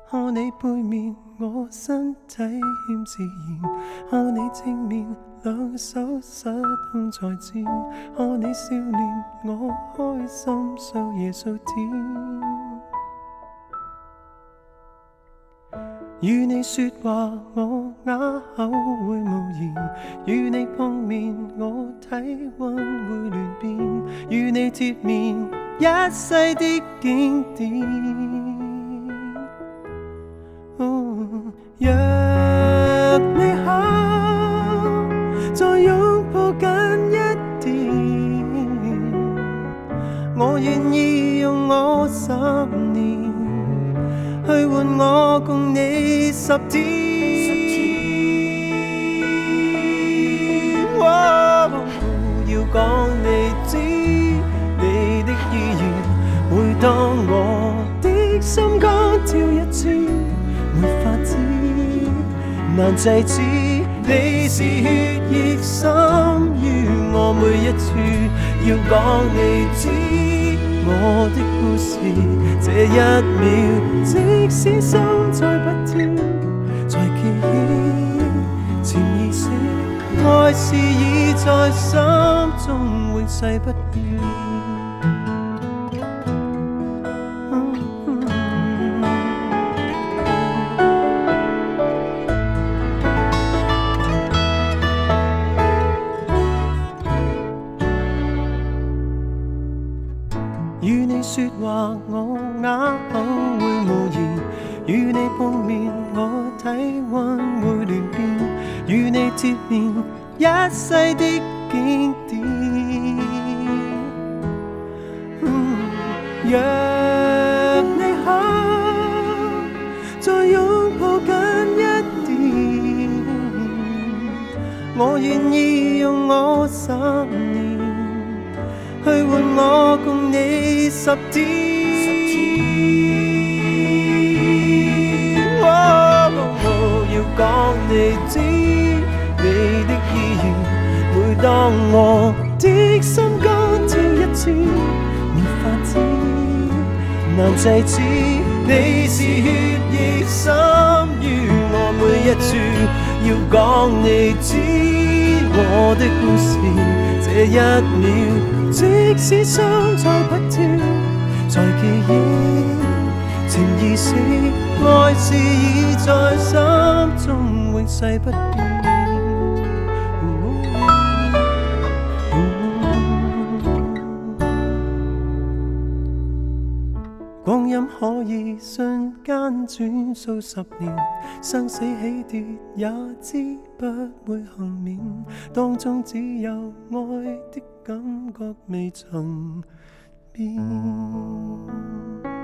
看你背面，我身体欠自然；看你正面，兩手失控在戰；看你笑臉，我開心數夜數天。與你說話，我啞口會無言；與你碰面，我體溫會亂變；與你貼面，一世的經典。若你肯再擁抱緊一點，我願意用我10年去換我共你10天。要講你知你的意願，每當我的心肝跳一轉，沒法子難制止，你是血液深於我每一處，要講你知我的故事，這一秒即使心再不跳，再記起潛意識，愛是已在心中永逝不掉。與你說話，我啞口會無言；與你碰面，我體溫會亂變；與你貼面，一世的經典。若你肯再擁抱緊一點，我願意用我10年去換我共你10天。要講你知你的意願，每當我的心肝跳一次，沒法子難制止，你是血液深於我每一處，要講你知我的故事，這一秒即使心再不跳，再記憶潛意識，愛是已在心中永逝不變。光陰可以瞬間轉數10年，生死起跌也知不會幸免，當中只有愛的感覺未曾變。